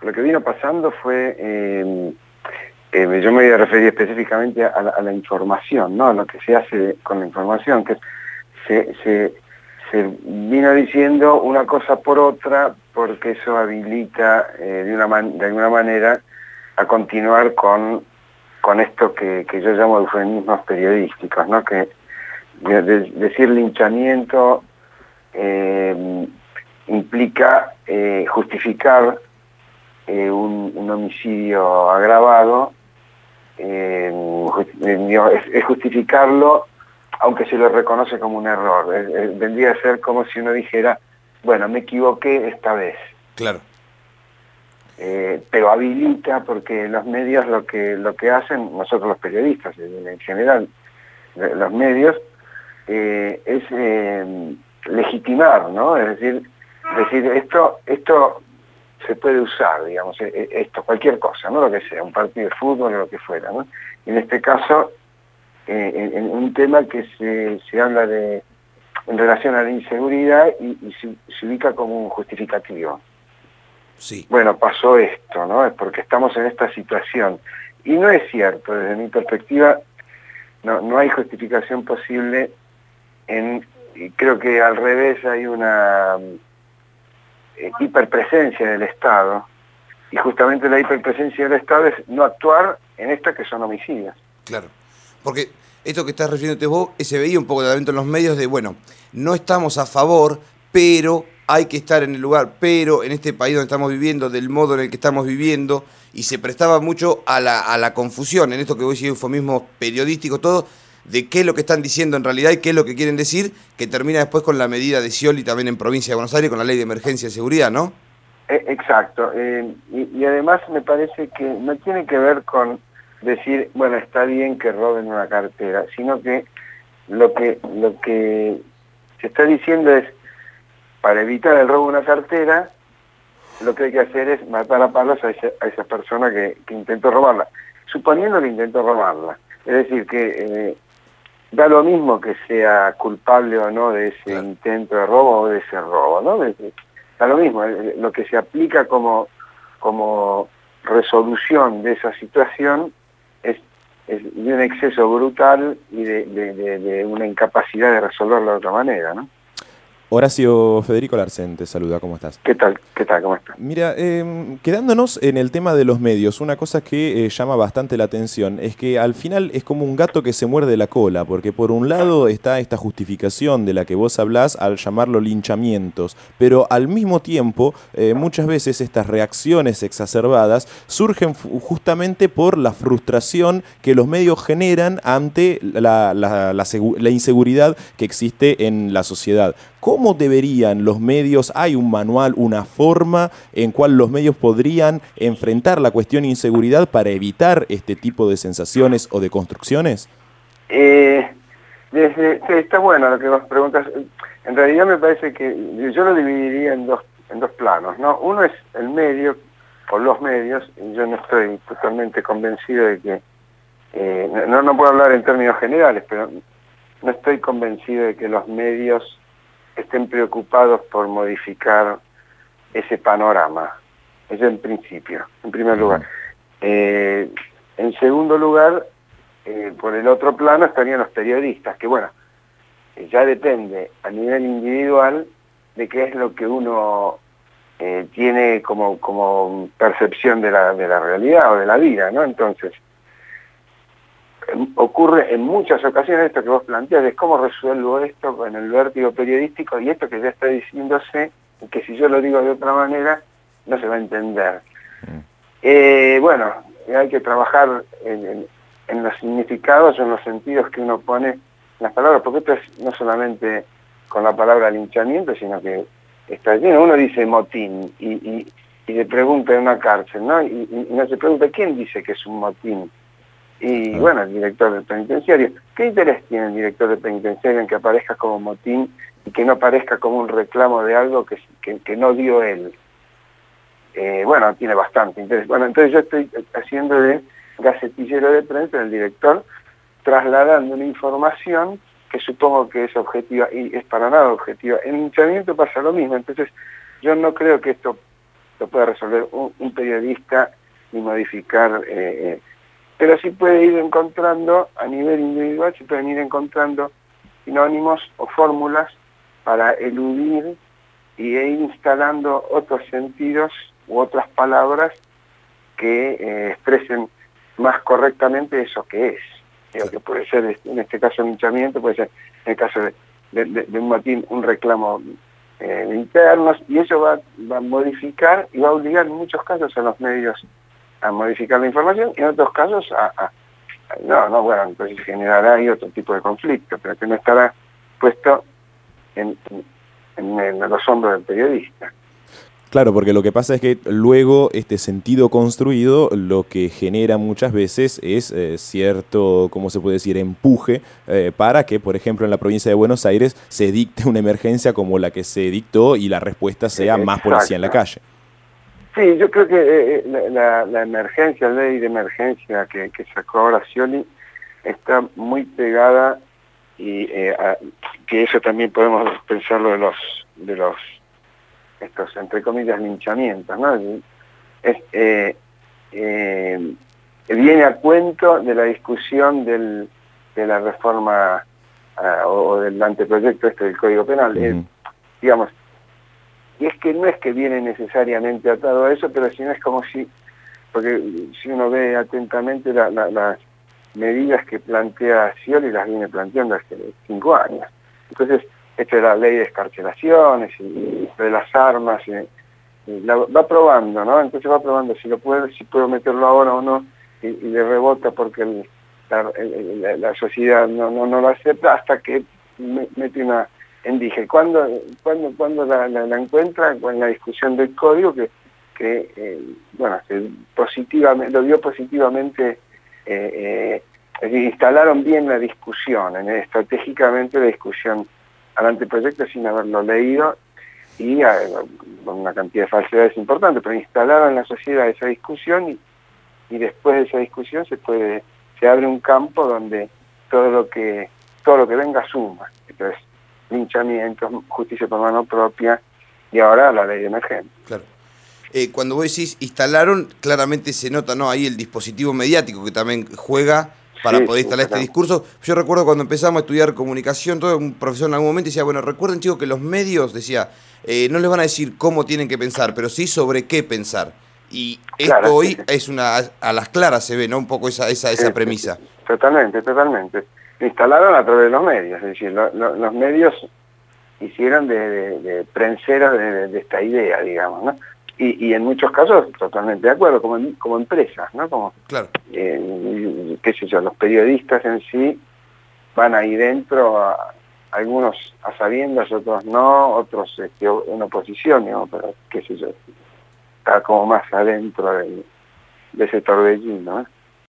lo que vino pasando fue, yo me voy a referir específicamente a la información, ¿no? A lo que se hace con la información, que se vino diciendo una cosa por otra, porque eso habilita de alguna manera a continuar con esto que yo llamo eufemismos periodísticos, ¿no? Que decir linchamiento implica justificar un homicidio agravado, es justificarlo aunque se lo reconoce como un error. Vendría a ser como si uno dijera, bueno, me equivoqué esta vez. Claro. Pero habilita, porque los medios lo que hacen, nosotros los periodistas en general, los medios, es legitimar, ¿no? Es decir, esto se puede usar, digamos, esto, cualquier cosa, no lo que sea, un partido de fútbol o lo que fuera, ¿no? Y en este caso, en un tema que se habla en relación a la inseguridad y se ubica como un justificativo. Sí. Bueno, pasó esto, ¿no? Es porque estamos en esta situación. Y no es cierto, desde mi perspectiva, no hay justificación posible y creo que al revés hay una hiperpresencia del Estado, y justamente la hiperpresencia del Estado es no actuar en estas que son homicidios. Claro, porque esto que estás refiriéndote vos, se veía un poco de en los medios de, bueno, no estamos a favor, pero hay que estar en el lugar, pero en este país donde estamos viviendo, del modo en el que estamos viviendo, y se prestaba mucho a la confusión, en esto que vos decís, eufemismo periodístico, todo, de qué es lo que están diciendo en realidad y qué es lo que quieren decir, que termina después con la medida de Scioli también en Provincia de Buenos Aires, con la ley de emergencia de seguridad, ¿no? Exacto, y además me parece que no tiene que ver con decir, bueno, está bien que roben una cartera, sino que lo que se está diciendo es, para evitar el robo de una cartera, lo que hay que hacer es matar a palos a esa persona que intentó robarla, suponiendo que intentó robarla. Es decir, que da lo mismo que sea culpable o no de ese intento de robo o de ese robo, ¿no? Da lo mismo, lo que se aplica como resolución de esa situación es de un exceso brutal y de una incapacidad de resolverlo de otra manera, ¿no? Horacio, Federico Larsen te saluda, ¿cómo estás? ¿Qué tal? ¿Cómo estás? Mira, quedándonos en el tema de los medios, una cosa que llama bastante la atención es que al final es como un gato que se muerde la cola, porque por un lado está esta justificación de la que vos hablás al llamarlo linchamientos, pero al mismo tiempo muchas veces estas reacciones exacerbadas surgen justamente por la frustración que los medios generan ante la inseguridad que existe en la sociedad. ¿Cómo deberían los medios, hay un manual, una forma en cual los medios podrían enfrentar la cuestión de inseguridad para evitar este tipo de sensaciones o de construcciones? Está bueno lo que vos preguntas. En realidad me parece que yo lo dividiría en dos planos, ¿no? Uno es el medio, o los medios, y yo no estoy totalmente convencido de que, no puedo hablar en términos generales, pero no estoy convencido de que los medios estén preocupados por modificar ese panorama. Eso en principio, en primer lugar. En segundo lugar, por el otro plano estarían los periodistas, que bueno, ya depende a nivel individual de qué es lo que uno tiene como percepción de la realidad o de la vida, ¿no? Entonces, ocurre en muchas ocasiones esto que vos planteas, es cómo resuelvo esto con el vértigo periodístico y esto que ya está diciéndose, que si yo lo digo de otra manera, no se va a entender. Bueno, hay que trabajar en los significados o en los sentidos que uno pone en las palabras, porque esto es no solamente con la palabra linchamiento, sino que está lleno. Uno dice motín y le pregunta en una cárcel, ¿no? Y no se pregunta, ¿quién dice que es un motín? Y bueno, el director del penitenciario. ¿Qué interés tiene el director del penitenciario en que aparezca como motín y que no aparezca como un reclamo de algo que no dio él? Bueno, tiene bastante interés. Bueno, entonces yo estoy haciendo de gacetillero de prensa del director, trasladando una información que supongo que es objetiva y es para nada objetiva. En el linchamiento pasa lo mismo, entonces yo no creo que esto lo puede resolver un periodista y modificar, pero sí puede ir encontrando, a nivel individual, se pueden ir encontrando sinónimos o fórmulas para eludir y ir instalando otros sentidos u otras palabras que expresen más correctamente eso que es. Digo, que puede ser, en este caso, el linchamiento, puede ser, en el caso de un motín, un reclamo de internos, y eso va a modificar y va a obligar en muchos casos a los medios a modificar la información, y en otros casos bueno, entonces generará ahí otro tipo de conflicto, pero que no estará puesto en los hombros del periodista. Claro, porque lo que pasa es que luego este sentido construido lo que genera muchas veces es cierto, ¿cómo se puede decir?, empuje para que, por ejemplo, en la provincia de Buenos Aires se dicte una emergencia como la que se dictó y la respuesta sea más policía en la calle. Sí, yo creo que la emergencia, la ley de emergencia que sacó ahora Scioli está muy pegada, y que eso también podemos pensarlo de los estos, entre comillas, linchamientos, ¿no? Viene a cuento de la discusión de la reforma o del anteproyecto del Código Penal. Digamos, y es que no es que viene necesariamente atado a eso, pero sino es como si, porque si uno ve atentamente las medidas que plantea Scioli, las viene planteando hace 5 años. Entonces, esta es la ley de excarcelaciones y de las armas, la va probando, ¿no? Entonces va probando si puedo meterlo ahora o no, y le rebota porque la sociedad no lo acepta, hasta que mete una endije. ¿Cuándo la encuentra? Con la discusión del código que lo vio positivamente, es decir, instalaron bien la discusión, estratégicamente la discusión al anteproyecto sin haberlo leído, y con una cantidad de falsedades importantes, pero instalaron en la sociedad esa discusión, y después de esa discusión se abre un campo donde todo lo que venga suma. Entonces, linchamientos, justicia por mano propia, y ahora la ley de emergencia. Claro. Cuando vos decís instalaron, claramente se nota, ¿no?, ahí el dispositivo mediático que también juega para poder instalar este discurso. Yo recuerdo cuando empezamos a estudiar comunicación, un profesor en algún momento decía, bueno, recuerden, chicos, que los medios, decía, no les van a decir cómo tienen que pensar, pero sí sobre qué pensar. Y esto hoy es a las claras se ve, ¿no?, un poco esa premisa. Totalmente. Lo instalaron a través de los medios, es decir, los medios hicieron de prenseros de esta idea, digamos, ¿no? Y en muchos casos totalmente de acuerdo, como empresas, ¿no? Como, claro. Qué sé yo, los periodistas en sí van ahí dentro, algunos a sabiendas, otros no, otros en oposición, digamos, pero qué sé yo, está como más adentro de ese torbellino, ¿no?